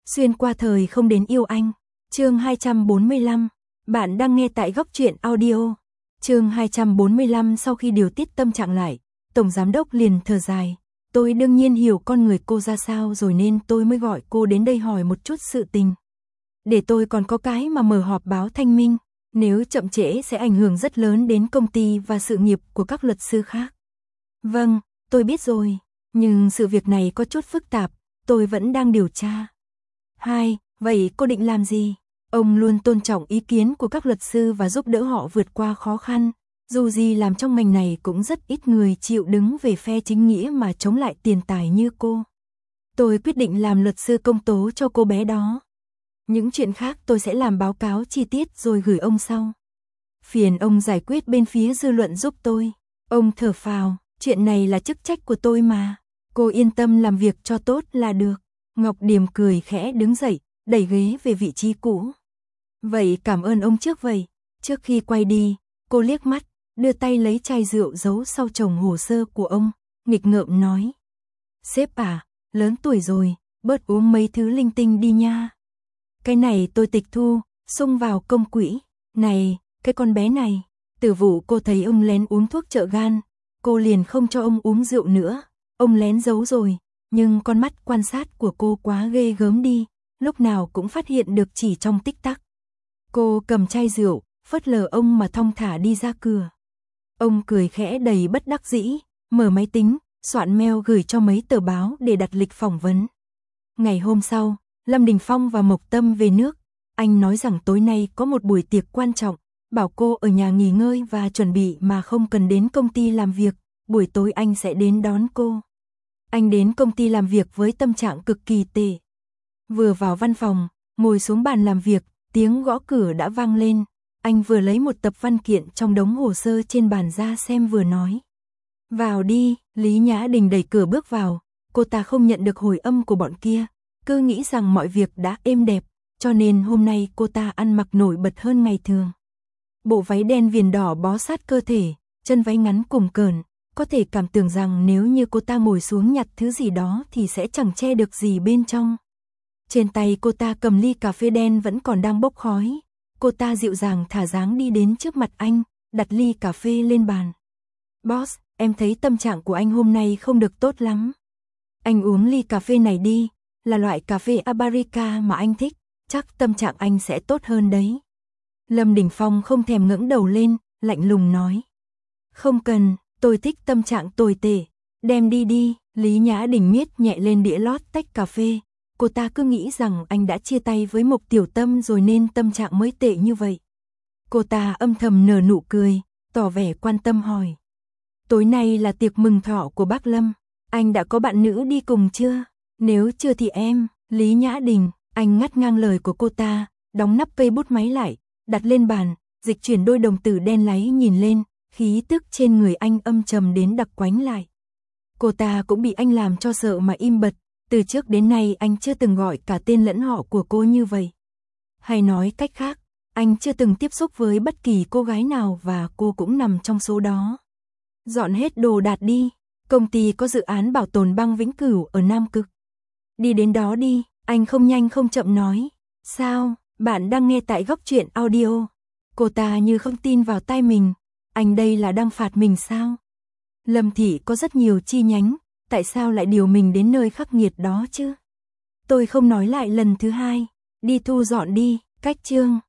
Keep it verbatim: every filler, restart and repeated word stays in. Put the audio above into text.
Xuyên qua thời không đến yêu anh. Chương hai trăm bốn mươi lăm. Bạn đang nghe tại Góc Truyện Audio. Chương hai trăm bốn mươi lăm. Sau khi điều tiết tâm trạng lại, Tổng Giám đốc liền thở dài. Tôi đương nhiên hiểu con người cô ra sao rồi nên tôi mới gọi cô đến đây hỏi một chút sự tình. Để tôi còn có cái mà mở họp báo thanh minh. Nếu chậm trễ sẽ ảnh hưởng rất lớn đến công ty và sự nghiệp của các luật sư khác. Vâng, tôi biết rồi. Nhưng sự việc này có chút phức tạp. Tôi vẫn đang điều tra. Hai, vậy cô định làm gì? Ông luôn tôn trọng ý kiến của các luật sư và giúp đỡ họ vượt qua khó khăn. Dù gì làm trong ngành này cũng rất ít người chịu đứng về phe chính nghĩa mà chống lại tiền tài như cô. Tôi quyết định làm luật sư công tố cho cô bé đó. Những chuyện khác tôi sẽ làm báo cáo chi tiết rồi gửi ông sau. Phiền ông giải quyết bên phía dư luận giúp tôi. Ông thở phào, chuyện này là chức trách của tôi mà. Cô yên tâm làm việc cho tốt là được. Ngọc Điềm cười khẽ đứng dậy, đẩy ghế về vị trí cũ. Vậy cảm ơn ông trước vậy. Trước khi quay đi, cô liếc mắt, đưa tay lấy chai rượu giấu sau chồng hồ sơ của ông, nghịch ngợm nói. Sếp à, lớn tuổi rồi, bớt uống mấy thứ linh tinh đi nha. Cái này tôi tịch thu, xung vào công quỹ. Này, cái con bé này, từ vụ cô thấy ông lén uống thuốc trợ gan, cô liền không cho ông uống rượu nữa. Ông lén giấu rồi, nhưng con mắt quan sát của cô quá ghê gớm đi, lúc nào cũng phát hiện được chỉ trong tích tắc. Cô cầm chai rượu, phớt lờ ông mà thong thả đi ra cửa. Ông cười khẽ đầy bất đắc dĩ, mở máy tính, soạn mail gửi cho mấy tờ báo để đặt lịch phỏng vấn. Ngày hôm sau, Lâm Đình Phong và Mộc Tâm về nước. Anh nói rằng tối nay có một buổi tiệc quan trọng, bảo cô ở nhà nghỉ ngơi và chuẩn bị mà không cần đến công ty làm việc, buổi tối anh sẽ đến đón cô. Anh đến công ty làm việc với tâm trạng cực kỳ tệ. Vừa vào văn phòng, ngồi xuống bàn làm việc, tiếng gõ cửa đã vang lên. Anh vừa lấy một tập văn kiện trong đống hồ sơ trên bàn ra xem vừa nói. Vào đi, Lý Nhã Đình đẩy cửa bước vào. Cô ta không nhận được hồi âm của bọn kia, cứ nghĩ rằng mọi việc đã êm đẹp, cho nên hôm nay cô ta ăn mặc nổi bật hơn ngày thường. Bộ váy đen viền đỏ bó sát cơ thể, chân váy ngắn cùng cờn, có thể cảm tưởng rằng nếu như cô ta ngồi xuống nhặt thứ gì đó thì sẽ chẳng che được gì bên trong. Trên tay cô ta cầm ly cà phê đen vẫn còn đang bốc khói. Cô ta dịu dàng thả dáng đi đến trước mặt anh, đặt ly cà phê lên bàn. Boss, em thấy tâm trạng của anh hôm nay không được tốt lắm. Anh uống ly cà phê này đi, là loại cà phê Arabica mà anh thích, chắc tâm trạng anh sẽ tốt hơn đấy. Lâm Đình Phong không thèm ngẩng đầu lên, lạnh lùng nói. Không cần, tôi thích tâm trạng tồi tệ, đem đi đi. Lý Nhã Đình miết nhẹ lên đĩa lót tách cà phê. Cô ta cứ nghĩ rằng anh đã chia tay với Mộc Tiểu Tâm rồi nên tâm trạng mới tệ như vậy. Cô ta âm thầm nở nụ cười, tỏ vẻ quan tâm hỏi. Tối nay là tiệc mừng thọ của bác Lâm, anh đã có bạn nữ đi cùng chưa? Nếu chưa thì em, Lý Nhã Đình, anh ngắt ngang lời của cô ta, đóng nắp cây bút máy lại, đặt lên bàn, dịch chuyển đôi đồng tử đen láy nhìn lên, khí tức trên người anh âm trầm đến đặc quánh lại. Cô ta cũng bị anh làm cho sợ mà im bặt. Từ trước đến nay anh chưa từng gọi cả tên lẫn họ của cô như vậy. Hay nói cách khác, anh chưa từng tiếp xúc với bất kỳ cô gái nào và cô cũng nằm trong số đó. Dọn hết đồ đạc đi, công ty có dự án bảo tồn băng vĩnh cửu ở Nam Cực. Đi đến đó đi, anh không nhanh không chậm nói. Sao, bạn đang nghe tại Góc Truyện Audio. Cô ta như không tin vào tai mình, anh đây là đang phạt mình sao? Lâm thị có rất nhiều chi nhánh. Tại sao lại điều mình đến nơi khắc nghiệt đó chứ? Tôi không nói lại lần thứ hai, đi thu dọn đi, cách chương.